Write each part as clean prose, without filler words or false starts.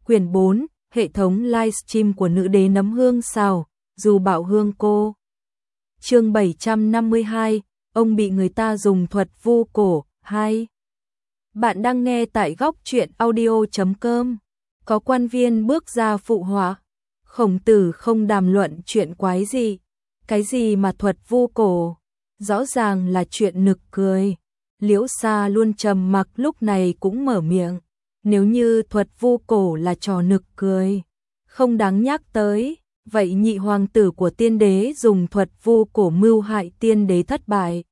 Quyển 4, hệ thống livestream của nữ đế nấm hương xào, dù bạo hương cô. Chương 752, ông bị người ta dùng thuật vu cổ, 2. Bạn đang nghe tại góc truyện audio.com. Có quan viên bước ra phụ họa. Khổng Tử không đàm luận chuyện quái gì. Cái gì mà thuật vu cổ? Rõ ràng là chuyện nực cười. Liễu Sa luôn trầm mặc lúc này cũng mở miệng. Nếu như thuật vu cổ là trò nực cười, không đáng nhắc tới, vậy nhị hoàng tử của tiên đế dùng thuật vu cổ mưu hại tiên đế thất bại,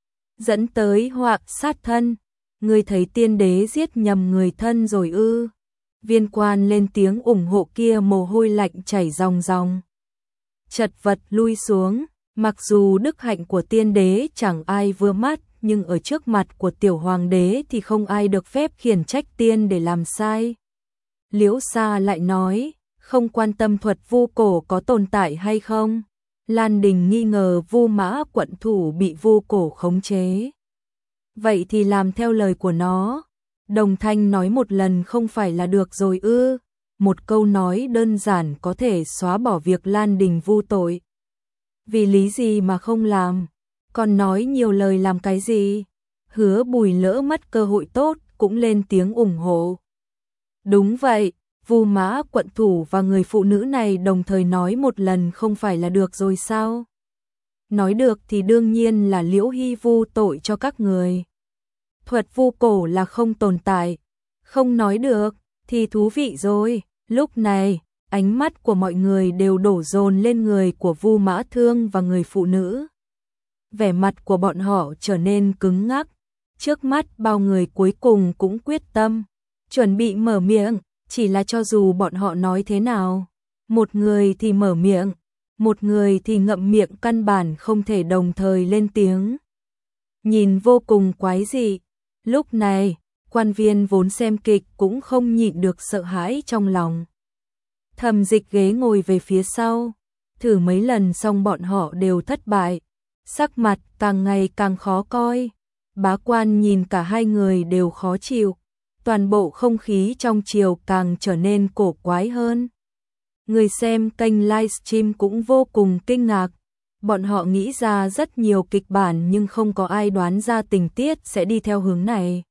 dẫn tới họa sát thân. Ngươi thấy tiên đế giết nhầm người thân rồi ư? Viên quan lên tiếng ủng hộ kia mồ hôi lạnh chảy ròng ròng. Chật vật lui xuống, mặc dù đức hạnh của tiên đế chẳng ai vừa mắt, nhưng ở trước mặt của tiểu hoàng đế thì không ai được phép khiển trách tiên để làm sai. Liễu Sa lại nói, không quan tâm thuật vu cổ có tồn tại hay không. Lan Đình nghi ngờ Vu Mã quận thủ bị vu cổ khống chế. Vậy thì làm theo lời của nó. Đồng Thanh nói một lần không phải là được rồi ư? Một câu nói đơn giản có thể xóa bỏ việc Lan Đình vu tội. Vì lý gì mà không làm? Còn nói nhiều lời làm cái gì? Hứa Bùi lỡ mất cơ hội tốt cũng lên tiếng ủng hộ. Đúng vậy, Vu Mã quận thủ và người phụ nữ này đồng thời nói một lần không phải là được rồi sao? Nói được thì đương nhiên là Liễu Hy vu tội cho các người. Thuật vu cổ là không tồn tại, không nói được thì thú vị rồi. Lúc này, ánh mắt của mọi người đều đổ dồn lên người của Vu Mã Thương và người phụ nữ. Vẻ mặt của bọn họ trở nên cứng ngắc. Trước mắt bao người cuối cùng cũng quyết tâm, chuẩn bị mở miệng, chỉ là cho dù bọn họ nói thế nào, một người thì mở miệng, một người thì ngậm miệng, căn bản không thể đồng thời lên tiếng. Nhìn vô cùng quái dị. Lúc này, quan viên vốn xem kịch cũng không nhịn được sợ hãi trong lòng. Thẩm Dịch ghế ngồi về phía sau, thử mấy lần xong bọn họ đều thất bại. Sắc mặt càng ngày càng khó coi. Bá Quan nhìn cả hai người đều khó chịu. Toàn bộ không khí trong triều càng trở nên cổ quái hơn. Người xem kênh livestream cũng vô cùng kinh ngạc. Bọn họ nghĩ ra rất nhiều kịch bản nhưng không có ai đoán ra tình tiết sẽ đi theo hướng này.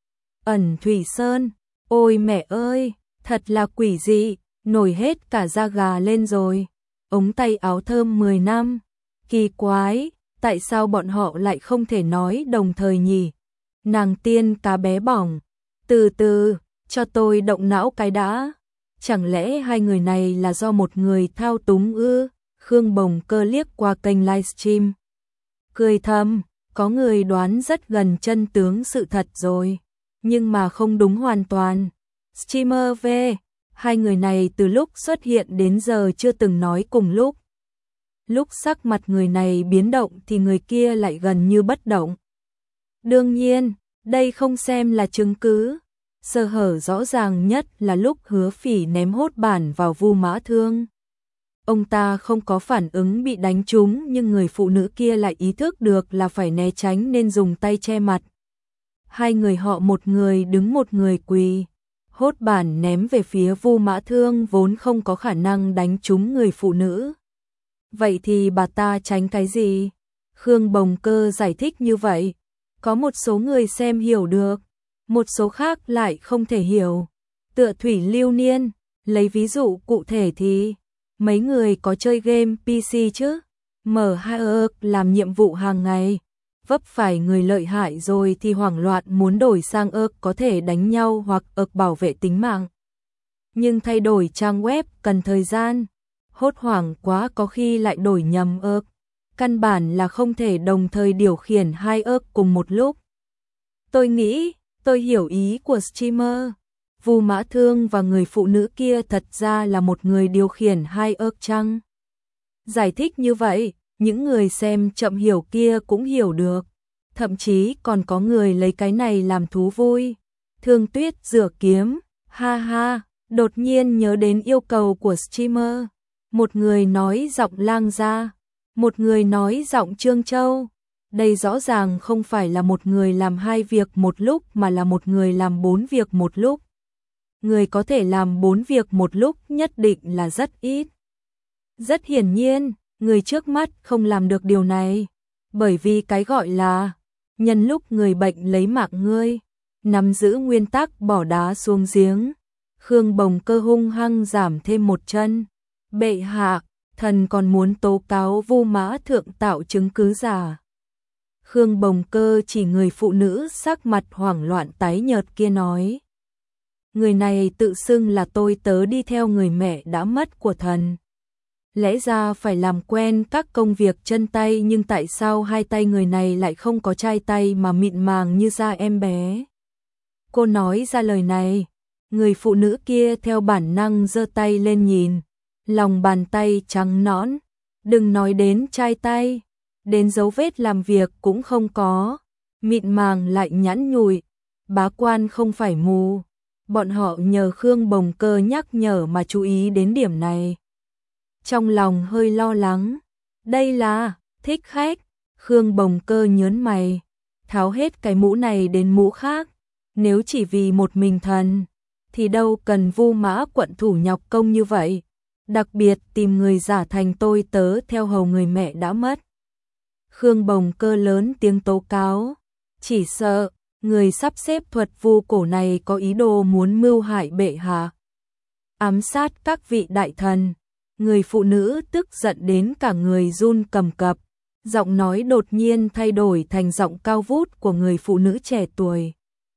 Ẩn Thủy Sơn, ôi mẹ ơi, thật là quỷ dị, nổi hết cả da gà lên rồi. Ống tay áo thơm 10 năm, kỳ quái. Tại sao bọn họ lại không thể nói đồng thời nhỉ? Nàng tiên cá bé bỏng. Từ từ, cho tôi động não cái đã. Chẳng lẽ hai người này là do một người thao túng ư? Khương Bồng Cơ liếc qua kênh livestream, cười thầm, có người đoán rất gần chân tướng sự thật rồi. Nhưng mà không đúng hoàn toàn. Streamer V, hai người này từ lúc xuất hiện đến giờ chưa từng nói cùng lúc. Lúc sắc mặt người này biến động thì người kia lại gần như bất động. Đương nhiên, đây không xem là chứng cứ. Sơ hở rõ ràng nhất là lúc Hứa Phỉ ném hốt bản vào Vu Mã Thương. Ông ta không có phản ứng bị đánh trúng, nhưng người phụ nữ kia lại ý thức được là phải né tránh nên dùng tay che mặt. Hai người họ, một người đứng một người quỳ. Hốt bản ném về phía Vu Mã Thương vốn không có khả năng đánh trúng người phụ nữ. Vậy thì bà ta tránh cái gì? Khương Bồng Cơ giải thích như vậy. Có một số người xem hiểu được, một số khác lại không thể hiểu. Tựa Thủy Lưu Niên, lấy ví dụ cụ thể thì, mấy người có chơi game PC chứ? M2 làm nhiệm vụ hàng ngày, vấp phải người lợi hại rồi thì hoảng loạn muốn đổi sang có thể đánh nhau hoặc bảo vệ tính mạng. Nhưng thay đổi trang web cần thời gian. Hốt hoảng quá có khi lại đổi nhầm căn bản là không thể đồng thời điều khiển hai cùng một lúc. Tôi nghĩ, tôi hiểu ý của streamer. Vu Mã Thương và người phụ nữ kia thật ra là một người điều khiển hai chăng? Giải thích như vậy, những người xem chậm hiểu kia cũng hiểu được. Thậm chí còn có người lấy cái này làm thú vui. Thương Tuyết rửa kiếm, ha ha, đột nhiên nhớ đến yêu cầu của streamer. Một người nói giọng Lang Gia, một người nói giọng Trương Châu. Đây rõ ràng không phải là một người làm hai việc một lúc mà là một người làm 4 việc một lúc. người có thể làm 4 việc một lúc nhất định là rất ít. Rất hiển nhiên, người trước mắt không làm được điều này, bởi vì cái gọi là nhân lúc người bệnh lấy mạng ngươi, nắm giữ nguyên tắc bỏ đá xuống giếng. Khương Bồng Cơ hung hăng giảm thêm một chân. Bệ hạ, thần còn muốn tố cáo Vu Mã Thượng tạo chứng cứ giả. Khương Bồng Cơ chỉ người phụ nữ sắc mặt hoảng loạn tái nhợt kia nói. Người này tự xưng là tôi tớ đi theo người mẹ đã mất của thần. Lẽ ra phải làm quen các công việc chân tay, nhưng tại sao hai tay người này lại không có chai tay mà mịn màng như da em bé? Cô nói ra lời này, người phụ nữ kia theo bản năng giơ tay lên nhìn, lòng bàn tay trắng nõn, đừng nói đến chai tay, đến dấu vết làm việc cũng không có, mịn màng lại nhẵn nhụi. Bá quan không phải mù, bọn họ nhờ Khương Bồng Cơ nhắc nhở mà chú ý đến điểm này. Trong lòng hơi lo lắng, đây là thích khách. Khương Bồng Cơ nhớn mày, tháo hết cái mũ này đến mũ khác. Nếu chỉ vì một mình thần, thì đâu cần Vu Mã quận thủ nhọc công như vậy, đặc biệt tìm người giả thành tôi tớ theo hầu người mẹ đã mất. Khương Bồng Cơ lớn tiếng tố cáo, chỉ sợ người sắp xếp thuật vu cổ này có ý đồ muốn mưu hại bệ hạ, ám sát các vị đại thần. Người phụ nữ tức giận đến cả người run cầm cập, giọng nói đột nhiên thay đổi thành giọng cao vút của người phụ nữ trẻ tuổi.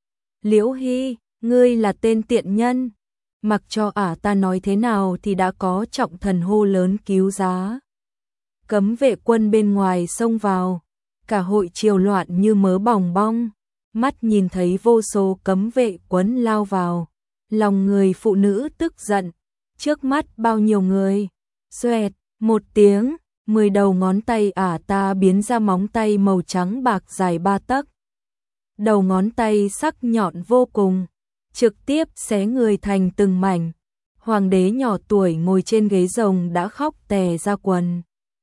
Liễu Hy, ngươi là tên tiện nhân, mặc cho ta nói thế nào thì đã có trọng thần hô lớn cứu giá. Cấm vệ quân bên ngoài xông vào, cả hội triều loạn như mớ bòng bong, mắt nhìn thấy vô số cấm vệ quân lao vào, lòng người phụ nữ tức giận, trước mắt bao nhiêu người, xoẹt, một tiếng, 10 đầu ngón tay ta biến ra móng tay màu trắng bạc dài 3 tấc. Đầu ngón tay sắc nhọn vô cùng, trực tiếp xé người thành từng mảnh. Hoàng đế nhỏ tuổi ngồi trên ghế rồng đã khóc tè ra quần.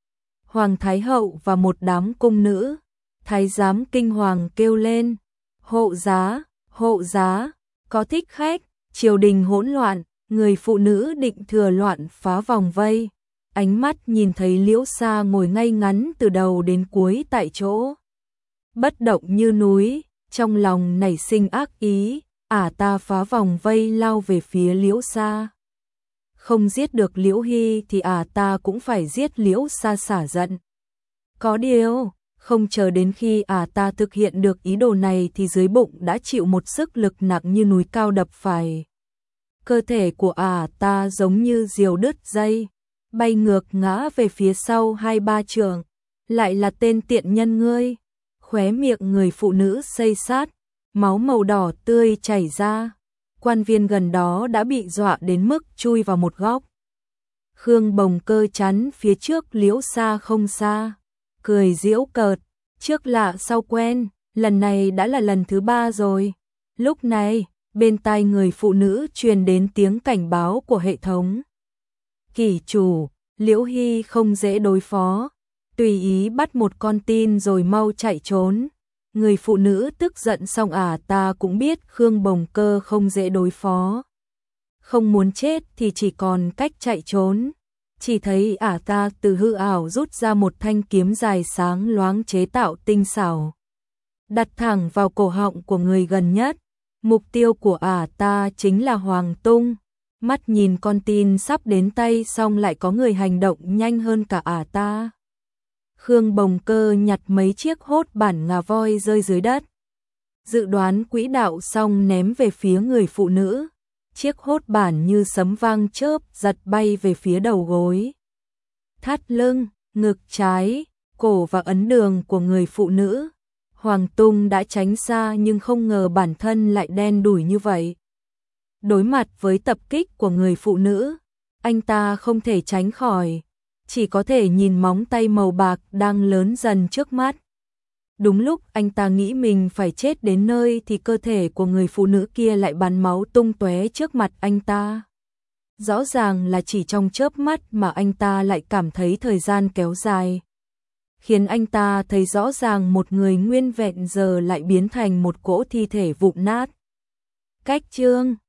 Hoàng thái hậu và một đám cung nữ, thái giám kinh hoàng kêu lên, hộ giá, có thích khách. Triều đình hỗn loạn, người phụ nữ định thừa loạn phá vòng vây, ánh mắt nhìn thấy Liễu Sa ngồi ngay ngắn từ đầu đến cuối tại chỗ, bất động như núi, trong lòng nảy sinh ác ý, ta phá vòng vây lao về phía Liễu Sa. Không giết được Liễu Hy thì ta cũng phải giết Liễu Sa xả giận. Có điều, không chờ đến khi ta thực hiện được ý đồ này thì dưới bụng đã chịu một sức lực nặng như núi cao đập phải. Cơ thể của ta giống như diều đứt dây, bay ngược ngã về phía sau 2-3 trượng. Lại là tên tiện nhân ngươi. Khóe miệng người phụ nữ xây sát, máu màu đỏ tươi chảy ra. Quan viên gần đó đã bị dọa đến mức chui vào một góc. Khương Bồng Cơ chắn phía trước Liễu Sa không xa, cười giễu cợt, trước lạ sau quen, lần này đã là lần thứ 3 rồi. Lúc này, bên tai người phụ nữ truyền đến tiếng cảnh báo của hệ thống. Kỷ chủ, Liễu Hy không dễ đối phó, tùy ý bắt một con tin rồi mau chạy trốn. Người phụ nữ tức giận xong ta cũng biết Khương Bồng Cơ không dễ đối phó. Không muốn chết thì chỉ còn cách chạy trốn. Chỉ thấy ta từ hư ảo rút ra một thanh kiếm dài sáng loáng chế tạo tinh xảo, đặt thẳng vào cổ họng của người gần nhất. Mục tiêu của ta chính là Hoàng Tung. Mắt nhìn con tin sắp đến tay xong lại có người hành động nhanh hơn cả ta. Khương Bồng Cơ nhặt mấy chiếc hốt bản ngà voi rơi dưới đất. Dự đoán quỹ đạo xong ném về phía người phụ nữ. Chiếc hốt bản như sấm vang chớp giật bay về phía đầu gối, thắt lưng, ngực trái, cổ và ấn đường của người phụ nữ. Hoàng Tung đã tránh xa nhưng không ngờ bản thân lại đen đủi như vậy. Đối mặt với tập kích của người phụ nữ, anh ta không thể tránh khỏi, chỉ có thể nhìn móng tay màu bạc đang lớn dần trước mắt. Đúng lúc anh ta nghĩ mình phải chết đến nơi thì cơ thể của người phụ nữ kia lại bắn máu tung tóe trước mặt anh ta. Rõ ràng là chỉ trong chớp mắt mà anh ta lại cảm thấy thời gian kéo dài, khiến anh ta thấy rõ ràng một người nguyên vẹn giờ lại biến thành một cỗ thi thể vụn nát. Cách chương